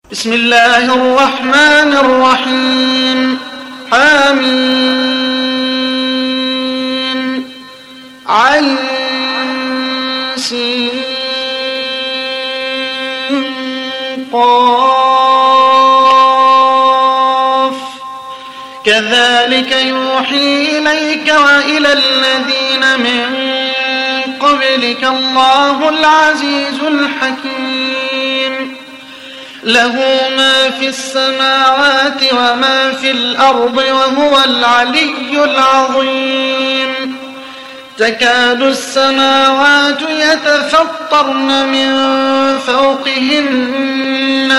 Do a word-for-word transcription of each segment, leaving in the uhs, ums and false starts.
بسم الله الرحمن الرحيم. حميم عين سين قاف كذلك يوحي إليك وإلى الذين من قبلك الله العزيز الحكيم. له ما في السماوات وما في الأرض وهو العلي العظيم. تكاد السماوات يتفطرن من فوقهن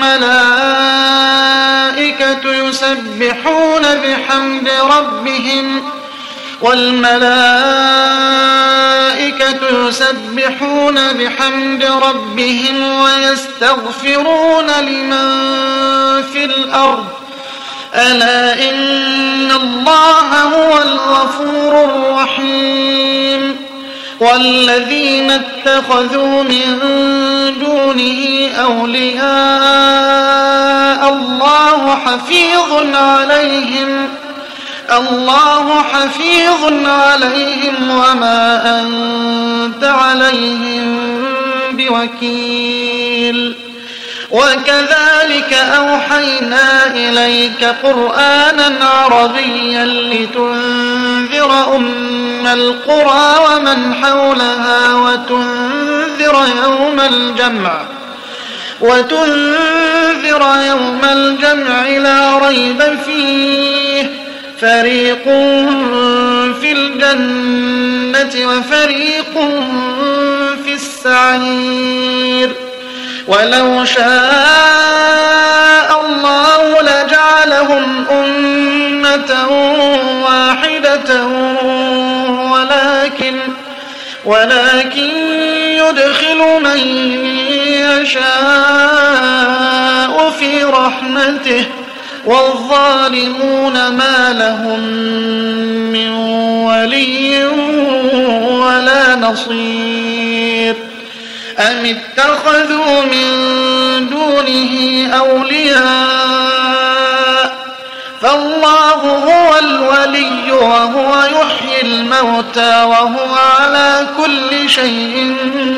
والملائكة يسبحون بحمد ربهم والملائكة يسبحون بحمد ربهم ويستغفرون لمن في الأرض ألا إن الله هو الغفور الرحيم. والذين اتخذوا من دونه أولياء الله حفيظ عليهم الله حفيظ عليهم وما أنت عليهم بوكيل. وكذلك أوحينا إليك قرآنا عربيا لتنذر أم القرى ومن حولها وتنذر يوم الجمع وتنذر يوم الجمع لا ريب فيه فريق في الجنة وفريق في السعير. ولو شاء الله لجعلهم أمة واحدة ولكن ولكن يدخل من يشاء في رحمته والظالمون ما لهم من ولي ولا نصير. أم اتخذوا من دونه أولياء فالله هو الولي وهو يحيي الموتى وهو على كل شيء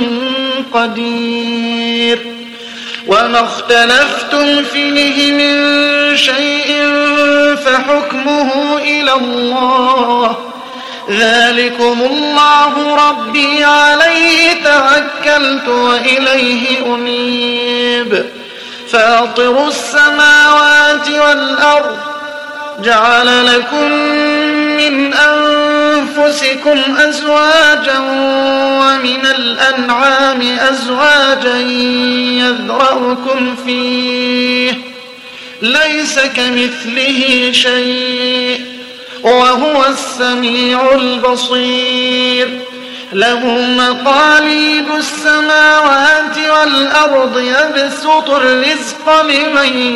قدير. وما اختلفتم فيه من شيء فحكمه إلى الله ذلكم الله ربي عليه توكلت وإليه أنيب. فاطر السماوات والأرض جعل لكم من أنفسكم أزواجا ومن الأنعام أزواجا يذرأكم فيه ليس كمثله شيء وهو السميع البصير. له مقاليد السماوات والأرض يبسط الرزق لمن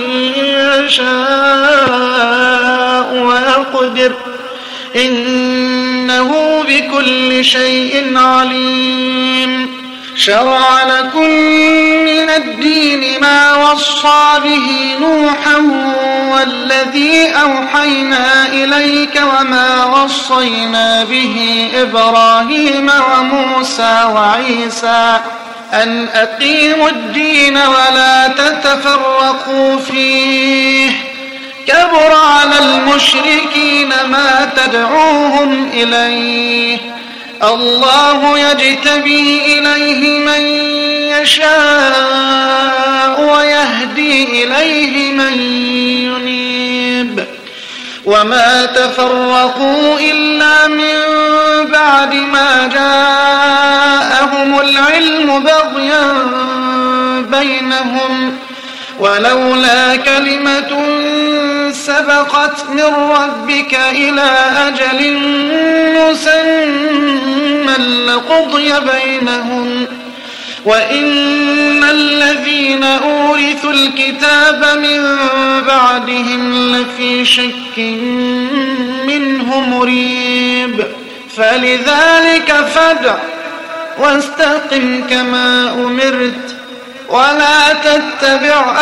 يشاء ويقدر إنه بكل شيء عليم. شرع لكم من الدين ما وصى به نوحا والذي أوحينا إليك وما وصينا به إبراهيم وموسى وعيسى أن أقيموا الدين ولا تتفرقوا فيه كبر على المشركين ما تدعوهم إليه الله يجتبي إليه من يشاء ويهدي إليه من ينيب. وما تفرقوا إلا من بعد ما جاءهم العلم بغيا بينهم ولولا كلمة سبقت من ربك إلى أجل مسمى لقضي بينهم وإن الذين أورثوا الكتاب من بعدهم لفي شك منه مريب. فلذلك فادع واستقم كما أمرت ولا تتبع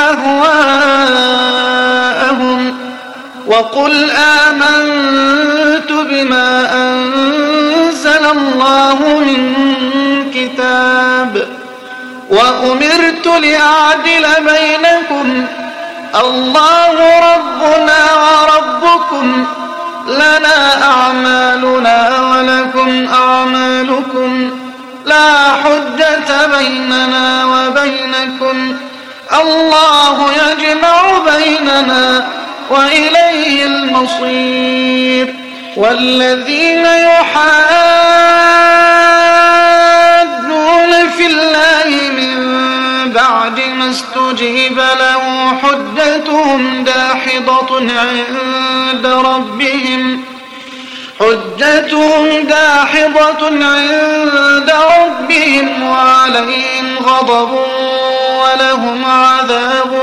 أهواءهم وقل آمنت بما أنزل الله من كتاب وأمرت لأعدل بينكم الله ربنا وربكم لنا أعمالنا ولكم أعمالكم لا حجة بيننا وبينكم الله يجمع بيننا وإليه المصير. والذين يحادون في الله من بعد ما استجيب له حجتهم داحضة عند ربهم حجتهم داحضة عند ربهم وعليهم غضب ولهم عذاب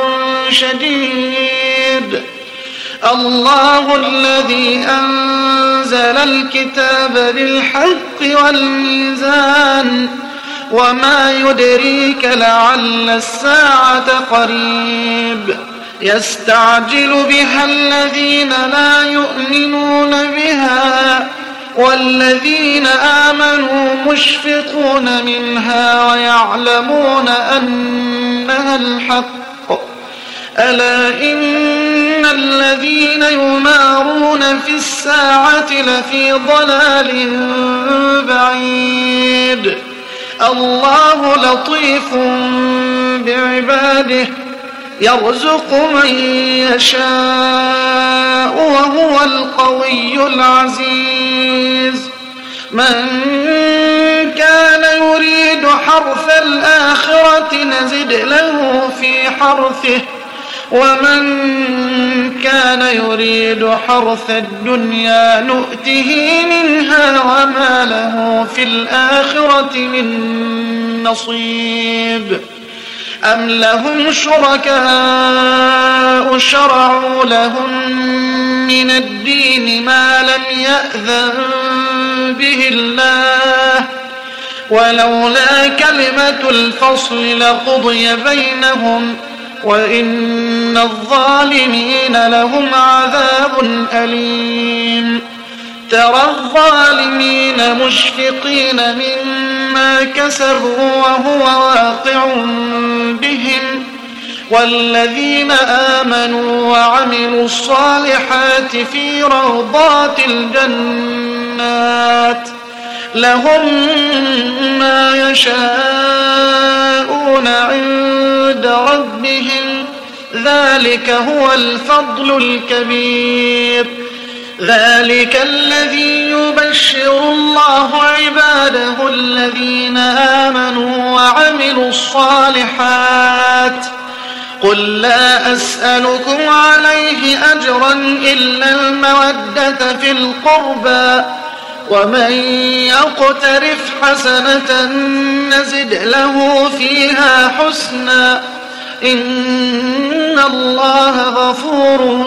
شديد. الله الذي أنزل الكتاب بالحق والميزان وما يدريك لعل الساعة قريب يستعجل بها الذين لا يؤمنون بها والذين آمنوا مشفقون منها ويعلمون أنها الحق ألا إن الذين يمارون في الساعة لفي ضلال بعيد. الله لطيف بعباده يرزق من يشاء وهو القوي العزيز. من كان يريد حرث الآخرة نزد له في حرثه ومن كان يريد حرث الدنيا نؤته منها وما له في الآخرة من نصيب. أم لهم شركاء شرعوا لهم من الدين ما لم يأذن به الله ولولا كلمة الفصل لقضي بينهم وإن الظالمين لهم عذاب أليم. ترى الظالمين مشفقين مما كسبوا وهو واقع بهم والذين آمنوا وعملوا الصالحات في روضات الجنات لهم ما يشاءون عند ربهم ذلك هو الفضل الكبير. ذلك الذي يبشر الله عباده الذين آمنوا وعملوا الصالحات قل لا أسألكم عليه أجرا إلا المودة في القربى ومن يقترف حسنة نزد له فيها حسنا إن الله غفور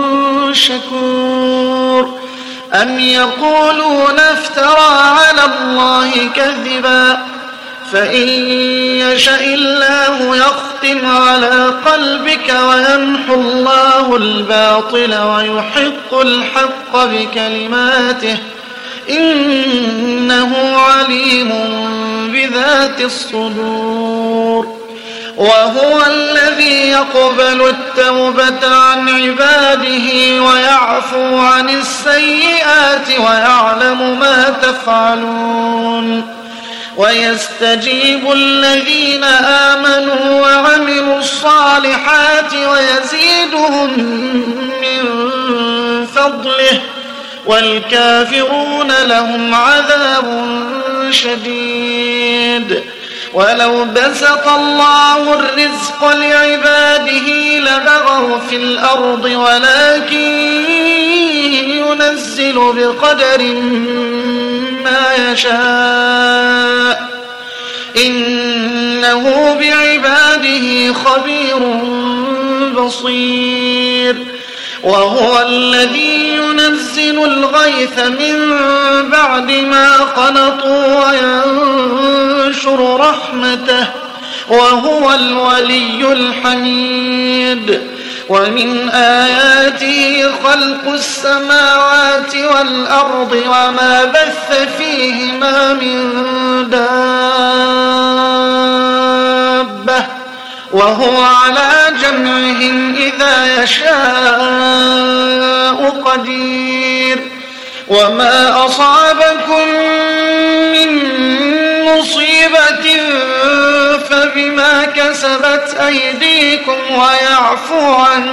شكور. أم يقولون افترى على الله كذبا فإن يشاء الله يختم على قلبك ويمحو الله الباطل ويحق الحق بكلماته إنه عليم بذات الصدور. وهو الذي يقبل التوبة عن عباده ويعفو عن السيئات ويعلم ما تفعلون ويستجيب الذين آمنوا وعملوا الصالحات ويزيدهم من فضله والكافرون لهم عذاب شديد. ولو بسط الله الرزق لعباده لبغوا في الأرض ولكن ينزل بقدر ما يشاء إنه بعباده خبير بصير. وهو الذي ينزل الغيث من بعد ما قنطوا وينشر رحمته وهو الولي الحميد. ومن آياته خلق السماوات والأرض وما بث فيهما من دابة وهو على جمعهم إذا يشاء قدير. وما أصابكم من مصيبة فبما كسبت أيديكم ويعفو عن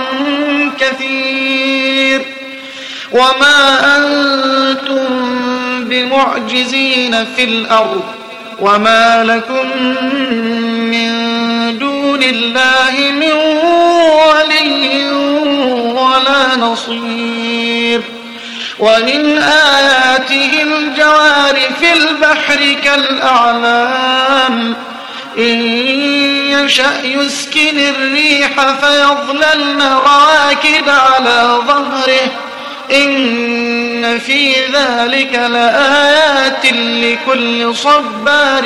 كثير. وما أنتم بمعجزين في الأرض وما لكم من دون الله من ولي ولا نصير. ومن آياته الجوار في البحر كالأعلام إن يشأ يسكن الريح فيظللن راكد على ظهره إن في ذلك لآيات لكل صبار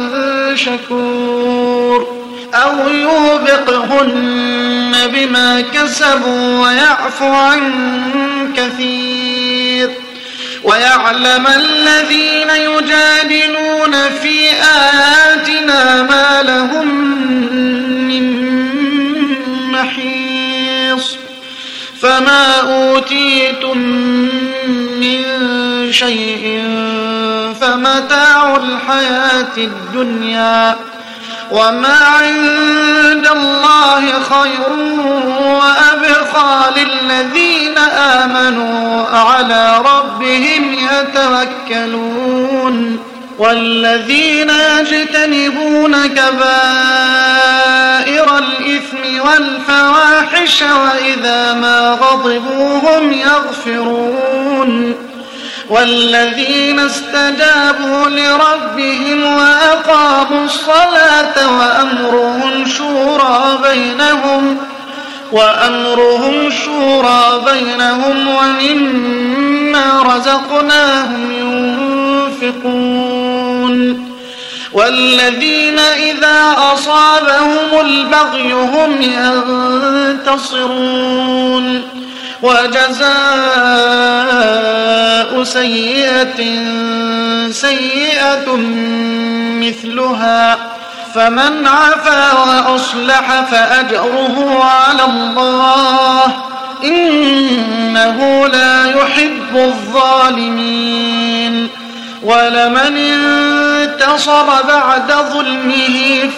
شكور. أو يوبقهن بما كسبوا ويعفو عن كثير. ويعلم الذين يجادلون في آياتنا ما لهم من محيص. فما أوتيتم من شيء فمتاع الحياة الدنيا وما عند الله خير وأبقى للذين آمنوا على ربهم يتوكلون. والذين يجتنبون كبائر الإثم والفواحش وإذا ما غضبوا هم يغفرون. والذين استجابوا لربهم وأقاموا الصلاة وأمرهم شورى بينهم وأمرهم شورى بينهم ومما رزقناهم ينفقون. والذين إذا أصابهم البغي هم ينتصرون. وجزاء سيئة سيئة مثلها فمن عفا وأصلح فأجره على الله إنه لا يحب الظالمين. ولمن انتصر بعد ظلمه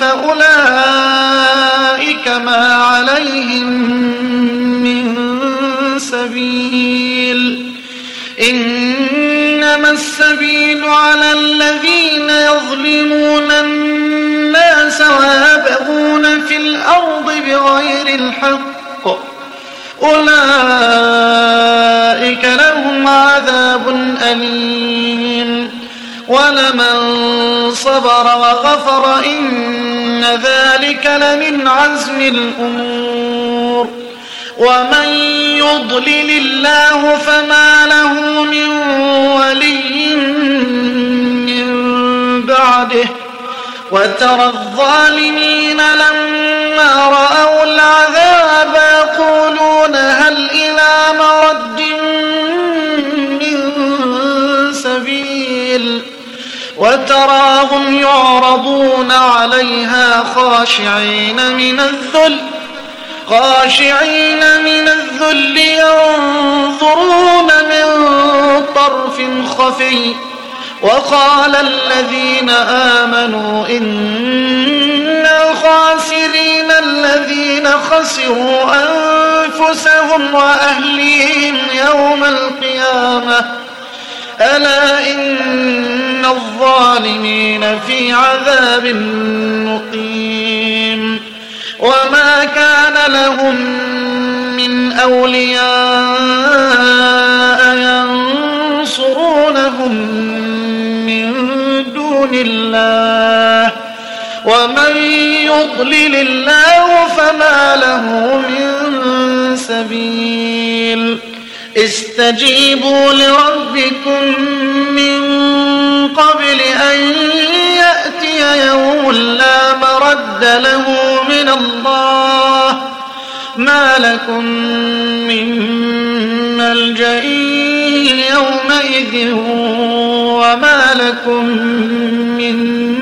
فأولئك ما عليهم من سبيل. إنما السبيل على الذين يظلمون الناس ويبغون في الأرض بغير الحق أولئك لهم عذاب أليم. ولمن صبر وغفر إن ذلك لمن عزم الأمور. ومن يضلل الله فما له من ولي من بعده. وترى الظالمين لما رأوا العذاب يقولون هل إلى مرد من سبيل. وتراهم يعرضون عليها خاشعين من الذل خاشعين من الذل ينظرون من طرف خفي. وقال الذين آمنوا إنا خاسرين الذين خسروا أنفسهم وأهليهم يوم القيامة ألا إن الظالمين في عذاب مقيم. وما كان لهم من أولياء ينصرونهم من دون الله ومن يضلل الله فما له من سبيل. استجيبوا لربكم من قبل أن يأتي يوم لا مرد مرد له من الله ما لكم من ملجأ يومئذ وما لكم من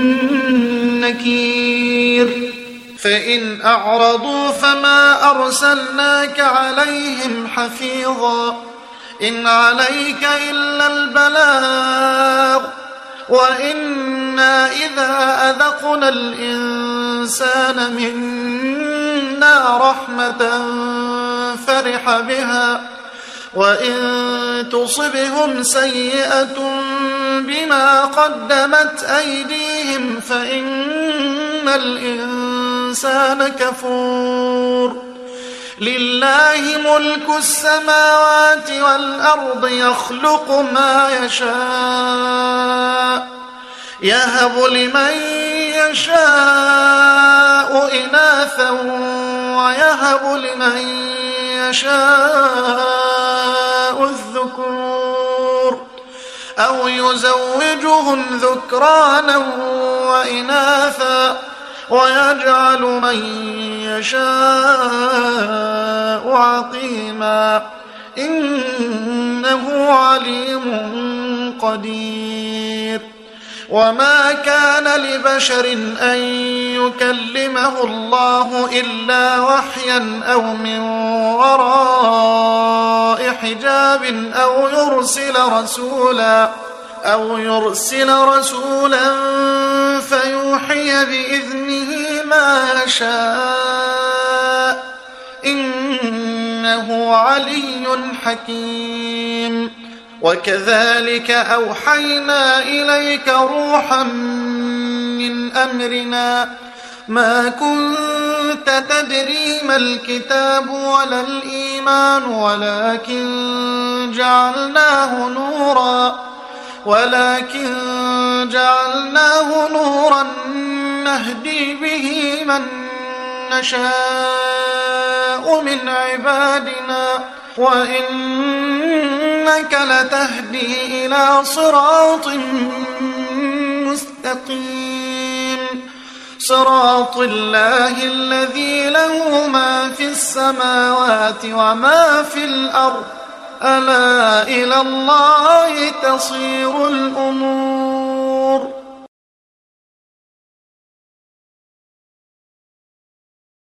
نكير فإن أعرضوا فما أرسلناك عليهم حفيظا إن عليك إلا البلاغ وإنا إذا أذقنا الإنسان منا رحمة فرح بها وإن تصبهم سيئة بما قدمت أيديهم فإن الإنسان كفور لله ملك السماوات والأرض يخلق ما يشاء يهب لمن يشاء إناثا ويهب لمن يشاء الذكور أو يزوجهم ذكرانا وإناثا ويجعل من يشاء عقيما إنه عليم قدير وما كان لبشر أن يكلمه الله إلا وحيا أو من وراء حجاب أو يرسل رسولا أو يرسل رسولا فيوحي بإذنه ما يشاء إنه علي حكيم وكذلك أوحينا إليك روحا من أمرنا ما كنت تدري ما الكتاب ولا الإيمان ولكن جعلناه نورا ولكن جعلناه نورا نهدي به من نشاء من عبادنا وإنك لتهدي إلى صراط مستقيم صراط الله الذي له ما في السماوات وما في الأرض ألا إلى الله تصير الأمور